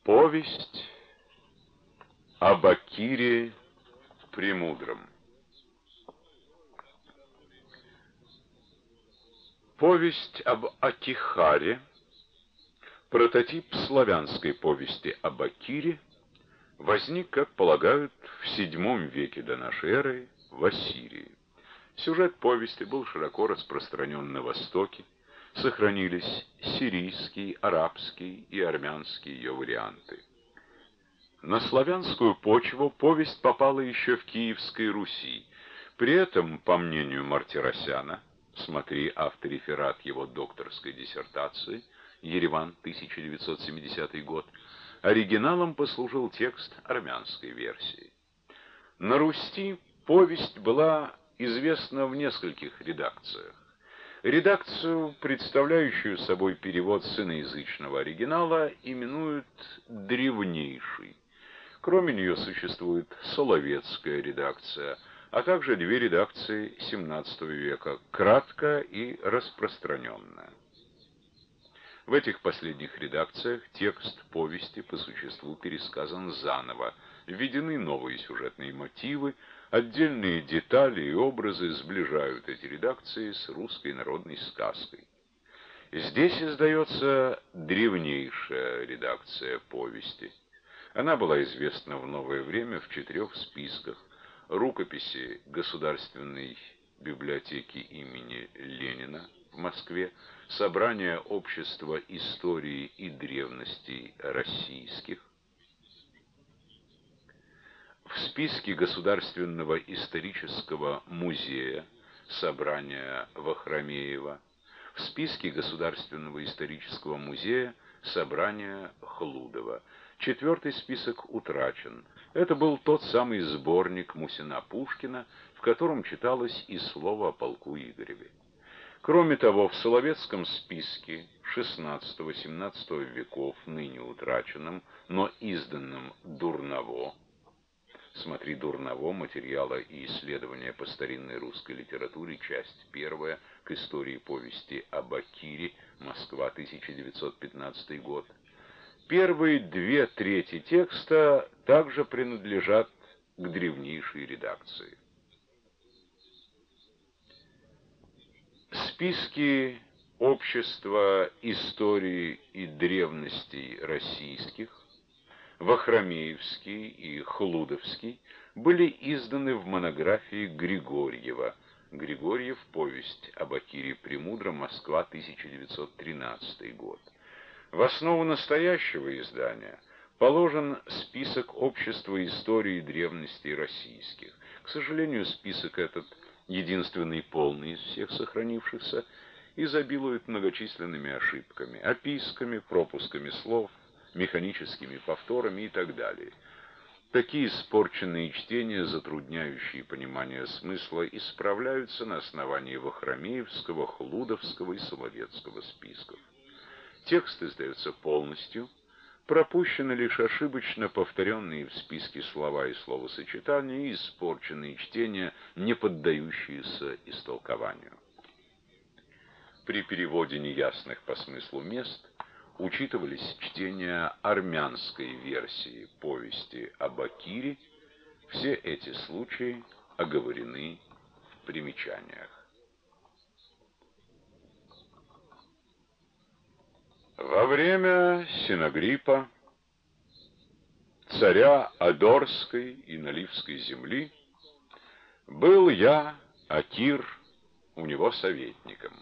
Повесть об Акире Премудром. Повесть об Акихаре, прототип славянской повести об Акире, возник, как полагают, в VII веке до нашей эры в Ассирии. Сюжет повести был широко распространен на Востоке, сохранились сирийский, арабский и армянский ее варианты. На славянскую почву повесть попала еще в Киевской Руси. При этом, по мнению Мартиросяна, смотри автореферат его докторской диссертации, Ереван, 1970 год, оригиналом послужил текст армянской версии. На Руси повесть была известна в нескольких редакциях. Редакцию, представляющую собой перевод с иноязычного оригинала, именуют древнейшей. Кроме нее существует Соловецкая редакция, а также две редакции XVII века, краткая и распространенная. В этих последних редакциях текст повести по существу пересказан заново, введены новые сюжетные мотивы, отдельные детали и образы сближают эти редакции с русской народной сказкой. Здесь издается древнейшая редакция повести. Она была известна в новое время в 4 списках: рукописи Государственной библиотеки имени Ленина в Москве, собрание Общества истории и древностей российских, в списке Государственного исторического музея собрание Вахромеева, в списке Государственного исторического музея собрание Хлудова. 4-й список утрачен. Это был тот самый сборник Мусина-Пушкина, в котором читалось и слово о полку Игореве. Кроме того, в Соловецком списке XVI-XVII веков, ныне утраченном, но изданном Дурново, смотри Дурново, материалы и исследования по старинной русской литературе, часть 1, к истории повести об Акире, Москва, 1915 год. Первые 2/3 текста также принадлежат к древнейшей редакции. Списки Общества истории и древностей российских, Вахромеевский и Хлудовский, были изданы в монографии Григорьева. Григорьев. Повесть об Акире Премудром. Москва, 1913 год. В основу настоящего издания положен список Общества истории и древностей российских. К сожалению, список этот, единственный полный из всех сохранившихся, изобилует многочисленными ошибками, описками, пропусками слов, механическими повторами и так далее. Такие испорченные чтения, затрудняющие понимание смысла, исправляются на основании Вахромеевского, Хлудовского и Соловецкого списков. Текст издается полностью, пропущены лишь ошибочно повторенные в списке слова и словосочетания и испорченные чтения, не поддающиеся истолкованию. При переводе неясных по смыслу мест учитывались чтения армянской версии повести об Акире. Все эти случаи оговорены в примечаниях. Во время Синагриппа, царя Адорской и Наливской земли, был я, Акир, у него советником.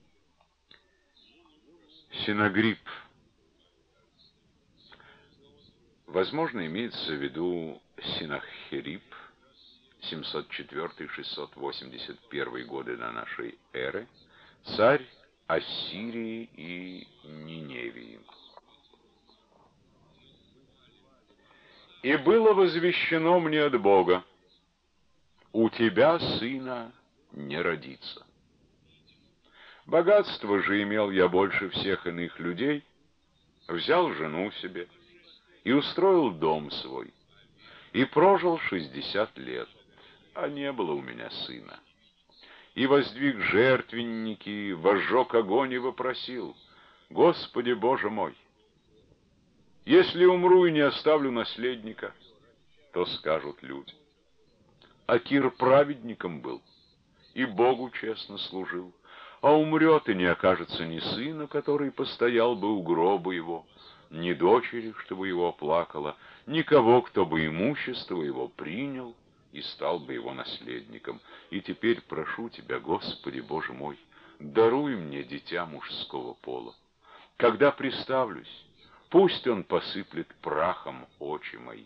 Синагрипп. Возможно, имеется в виду Синахирип, 704-681 годы до нашей эры, царь Ассирии и Ниневии. «И было возвещено мне от Бога: у тебя сына не родится. Богатство же имел я больше всех иных людей, взял жену себе и устроил дом свой, и прожил 60 лет, а не было у меня сына. И воздвиг жертвенники, возжег огонь и вопросил: Господи Боже мой, Если умру и не оставлю наследника, то скажут люди. Акир праведником был и Богу честно служил, а умрет, и не окажется ни сына, который постоял бы у гроба его, ни дочери, чтобы его оплакала, никого, кто бы имущество его принял и стал бы его наследником. И теперь прошу тебя, Господи Боже мой, даруй мне дитя мужского пола. Когда приставлюсь, пусть он посыплет прахом очи мои.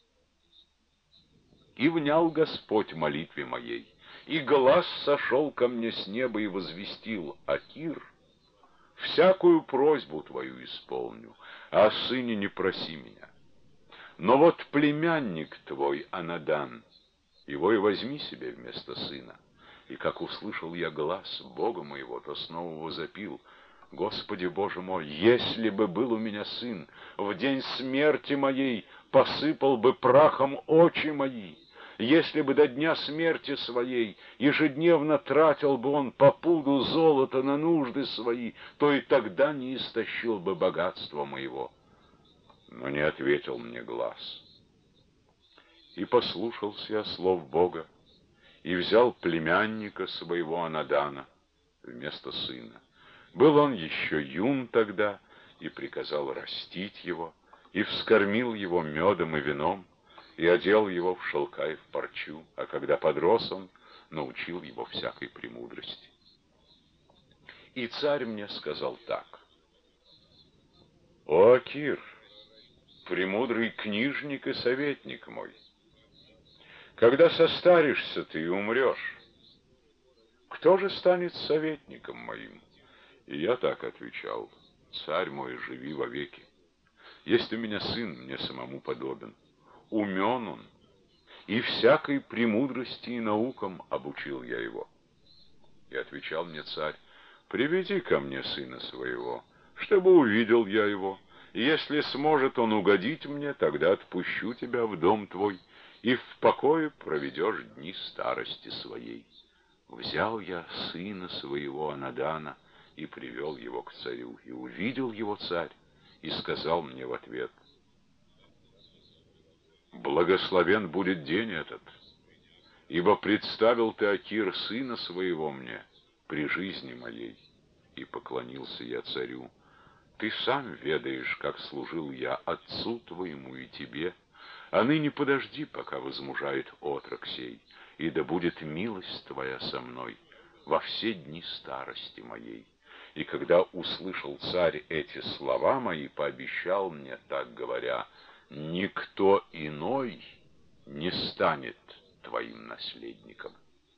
И внял Господь молитве моей, и глас сошел ко мне с неба и возвестил: Акир, всякую просьбу твою исполню, а о сыне не проси меня. Но вот племянник твой Анадан, его и возьми себе вместо сына. И как услышал я глас Бога моего, то снова возопил: Господи Боже мой, если бы был у меня сын, в день смерти моей посыпал бы прахом очи мои. Если бы до дня смерти своей ежедневно тратил бы он по пуду золота на нужды свои, то и тогда не истощил бы богатства моего. Но не ответил мне глас. И послушался я слов Бога, и взял племянника своего Анадана вместо сына. Был он еще юн тогда, и приказал растить его, и вскормил его медом и вином, и одел его в шелка и в парчу, а когда подрос он, научил его всякой премудрости. И царь мне сказал так: «О, Акир, премудрый книжник и советник мой, когда состаришься ты и умрешь, кто же станет советником моим?» И я так отвечал: «Царь мой, живи вовеки. Есть у меня сын, мне самому подобен. Умен он, и всякой премудрости и наукам обучил я его». И отвечал мне царь: «Приведи ко мне сына своего, чтобы увидел я его, и если сможет он угодить мне, тогда отпущу тебя в дом твой, и в покое проведешь дни старости своей». Взял я сына своего Анадана и привел его к царю, и увидел его царь, и сказал мне в ответ: «Благословен будет день этот, ибо представил ты, Акир, сына своего мне при жизни моей». И поклонился я царю: «Ты сам ведаешь, как служил я отцу твоему и тебе, а ныне подожди, пока возмужает отрок сей, и да будет милость твоя со мной во все дни старости моей». И когда услышал царь эти слова мои, пообещал мне, так говоря: «Никто иной не станет твоим наследником».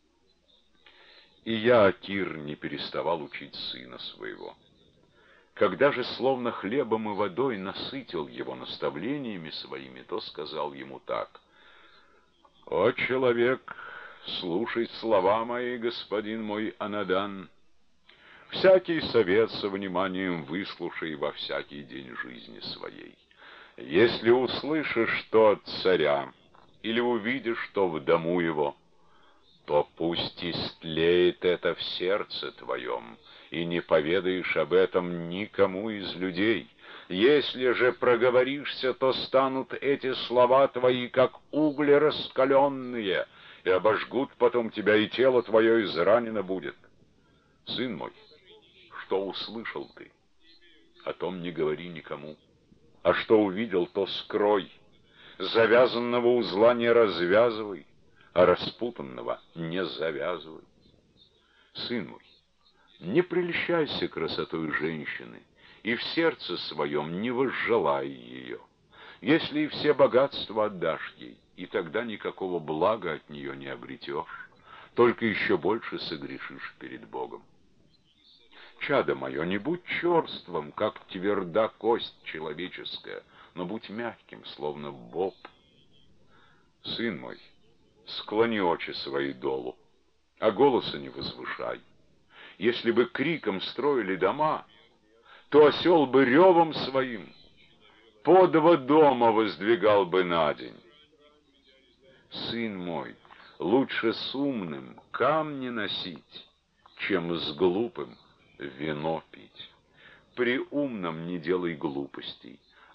И я, Акир, не переставал учить сына своего. Когда же словно хлебом и водой насытил его наставлениями своими, то сказал ему так: «О, человек, слушай слова мои, господин мой Анадан. Всякий совет со вниманием выслушай во всякий день жизни своей. Если услышишь что от царя, или увидишь что в дому его, то пусть истлеет это в сердце твоем, и не поведаешь об этом никому из людей. Если же проговоришься, то станут эти слова твои, как угли раскаленные, и обожгут потом тебя, и тело твое изранено будет. Сын мой, что услышал ты, о том не говори никому, а что увидел, то скрой. Завязанного узла не развязывай, а распутанного не завязывай. Сын мой, не прельщайся красотой женщины, и в сердце своем не возжелай ее. Если и все богатства отдашь ей, и тогда никакого блага от нее не обретешь, только еще больше согрешишь перед Богом. Чадо мое, не будь черством, как тверда кость человеческая, но будь мягким, словно боб. Сын мой, склони очи свои долу, а голоса не возвышай. Если бы криком строили дома, то осел бы ревом своим по 2 дома воздвигал бы на день. Сын мой, лучше с умным камни носить, чем с глупым вино пить. При умном не делай глупостей,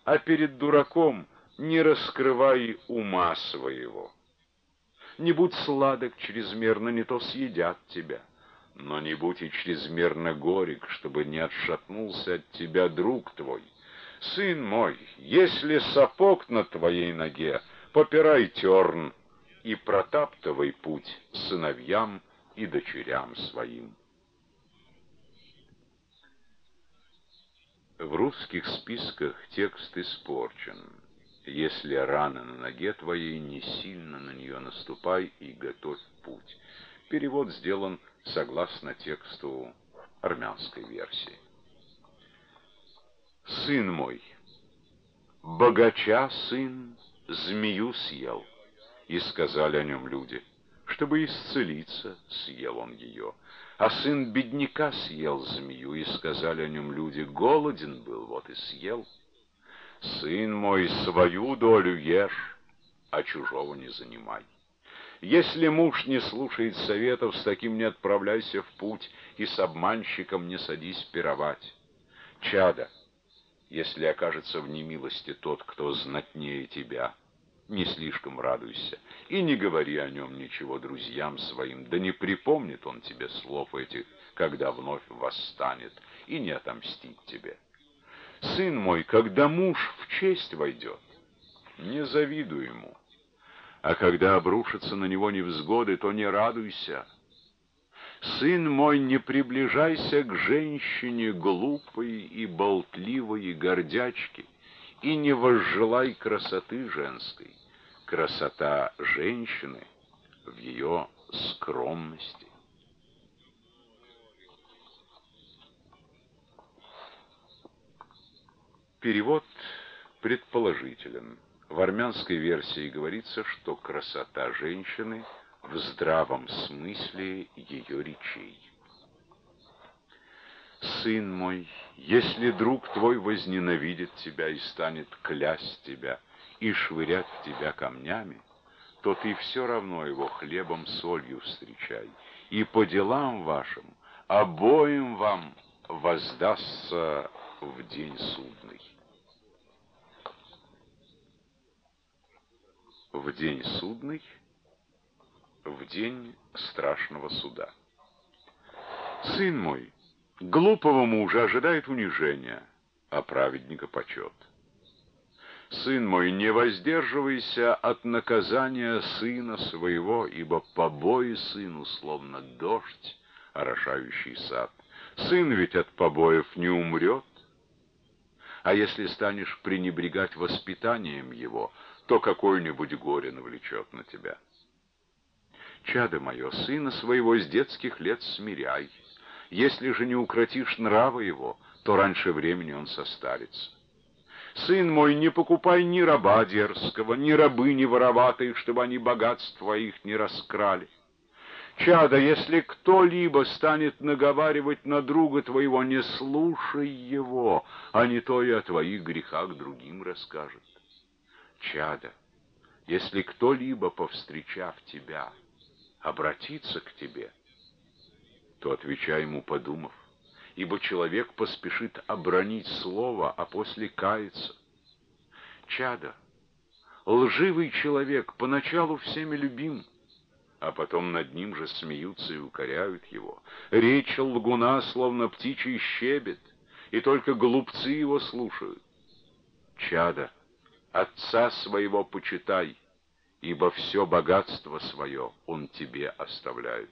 а перед дураком не раскрывай ума своего. Не будь сладок чрезмерно, не то съедят тебя, но не будь и чрезмерно горек, чтобы не отшатнулся от тебя друг твой. Сын мой, если сапог на твоей ноге, попирай терн и протаптывай путь сыновьям и дочерям своим. В русских списках текст испорчен. Если рана на ноге твоей, не сильно на нее наступай и готовь путь. Перевод сделан согласно тексту армянской версии. Сын мой, богача сын змею съел, и сказали о нем люди, чтобы исцелиться, съел он ее. А сын бедняка съел змею, и сказали о нем люди, голоден был, вот и съел. Сын мой, свою долю ешь, а чужого не занимай. Если муж не слушает советов, с таким не отправляйся в путь, и с обманщиком не садись пировать. Чадо, если окажется в немилости тот, кто знатнее тебя, не слишком радуйся, и не говори о нем ничего друзьям своим, да не припомнит он тебе слов этих, когда вновь восстанет, и не отомстит тебе. Сын мой, когда муж в честь войдет, не завидуй ему, а когда обрушатся на него невзгоды, то не радуйся. Сын мой, не приближайся к женщине глупой и болтливой и гордячке, и не возжелай красоты женской. Красота женщины в ее скромности. Перевод предположителен. В армянской версии говорится, что красота женщины в здравом смысле ее речей. Сын мой, если друг твой возненавидит тебя и станет клясть тебя и швырять в тебя камнями, то ты все равно его хлебом солью встречай, и по делам вашим обоим вам воздастся в день судный. В день судный, в день страшного суда. Сын мой, глупого мужа ожидает унижение, а праведника почет. Сын мой, не воздерживайся от наказания сына своего, ибо побои сыну, словно дождь, орошающий сад. Сын ведь от побоев не умрет. А если станешь пренебрегать воспитанием его, то какое-нибудь горе навлечет на тебя. Чадо мое, сына своего с детских лет смиряй. Если же не укротишь нрава его, то раньше времени он состарится. Сын мой, не покупай ни раба дерзкого, ни рабыни вороватой, чтобы они богатств твоих не раскрали. Чадо, если кто-либо станет наговаривать на друга твоего, не слушай его, а не то и о твоих грехах другим расскажет. Чадо, если кто-либо, повстречав тебя, обратится к тебе, то отвечай ему, подумав, ибо человек поспешит обронить слово, а после каяться. Чадо, лживый человек поначалу всеми любим, а потом над ним же смеются и укоряют его. Речь лгуна, словно птичий щебет, и только глупцы его слушают. Чадо, отца своего почитай, ибо все богатство свое он тебе оставляет.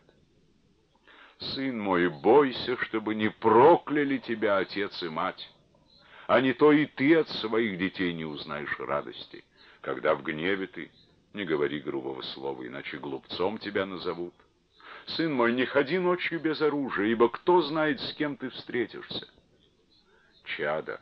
Сын мой, бойся, чтобы не прокляли тебя отец и мать, а не то и ты от своих детей не узнаешь радости. Когда в гневе ты, не говори грубого слова, иначе глупцом тебя назовут. Сын мой, не ходи ночью без оружия, ибо кто знает, с кем ты встретишься. Чадо,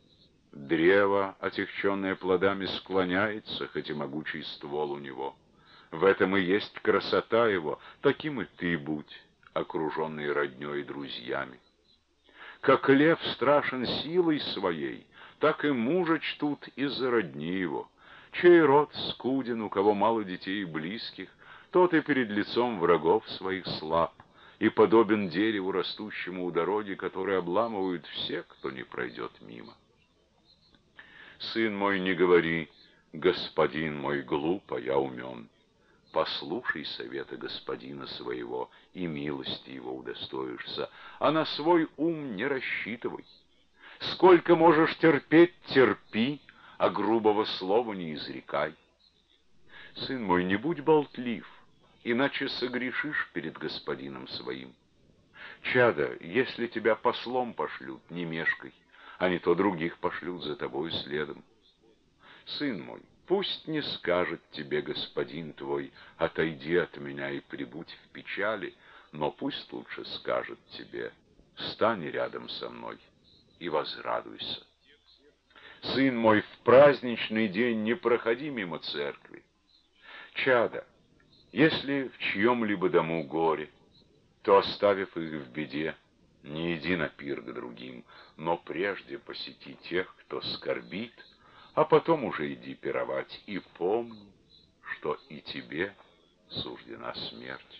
древо, отягченное плодами, склоняется, хоть и могучий ствол у него. В этом и есть красота его, таким и ты будь, окруженный родней и друзьями. Как лев страшен силой своей, так и мужа чтут из-за родни его. Чей род скуден, у кого мало детей и близких, тот и перед лицом врагов своих слаб, и подобен дереву, растущему у дороги, который обламывают все, кто не пройдет мимо. Сын мой, не говори: господин мой глуп, а я умен. Послушай совета господина своего, и милости его удостоишься, а на свой ум не рассчитывай. Сколько можешь терпеть, терпи, а грубого слова не изрекай. Сын мой, не будь болтлив, иначе согрешишь перед господином своим. Чадо, если тебя послом пошлют, не мешкай, а не то других пошлют за тобой следом. Сын мой, пусть не скажет тебе господин твой: отойди от меня и прибудь в печали, но пусть лучше скажет тебе: стань рядом со мной и возрадуйся. Сын мой, в праздничный день не проходи мимо церкви. Чадо, если в чьем-либо дому горе, то, оставив их в беде, не иди на пир к другим, но прежде посети тех, кто скорбит, а потом уже иди пировать, и помни, что и тебе суждена смерть.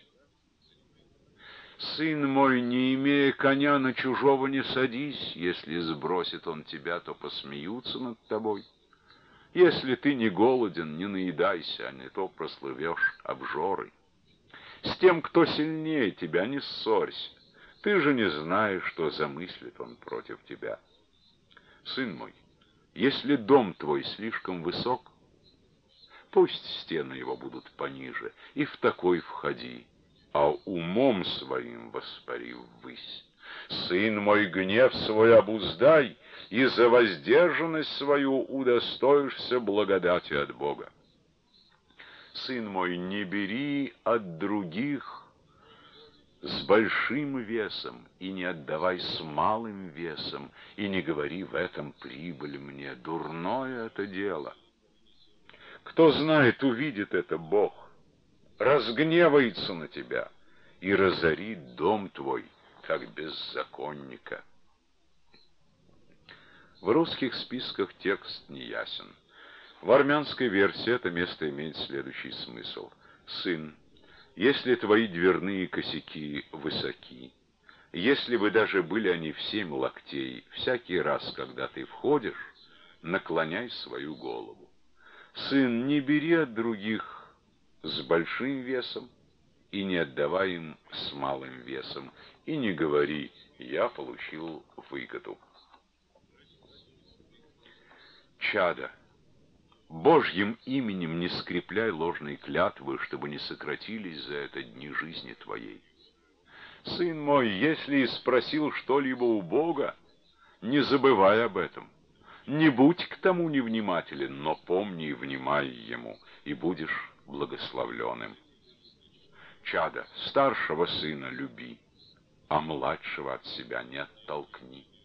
Сын мой, не имея коня, на чужого не садись. Если сбросит он тебя, то посмеются над тобой. Если ты не голоден, не наедайся, а не то прослывешь обжорой. С тем, кто сильнее тебя, не ссорься. Ты же не знаешь, что замыслит он против тебя. Сын мой, если дом твой слишком высок, пусть стены его будут пониже, и в такой входи, а умом своим воспари ввысь. Сын мой, гнев свой обуздай, и за воздержанность свою удостоишься благодати от Бога. Сын мой, не бери от других с большим весом, и не отдавай с малым весом, и не говори: в этом прибыль мне. Дурное это дело. Кто знает, увидит это Бог, разгневается на тебя и разорит дом твой, как беззаконника. В русских списках текст неясен. В армянской версии это место имеет следующий смысл. Сын, если твои дверные косяки высоки, если бы даже были они в 7 локтей, всякий раз, когда ты входишь, наклоняй свою голову. Сын, не бери от других с большим весом и не отдавай им с малым весом, и не говори: я получил выгоду. Чадо, Божьим именем не скрепляй ложной клятвы, чтобы не сократились за это дни жизни твоей. Сын мой, если и спросил что-либо у Бога, не забывай об этом. Не будь к тому невнимателен, но помни и внимай ему, и будешь благословленным. Чадо, старшего сына люби, а младшего от себя не оттолкни.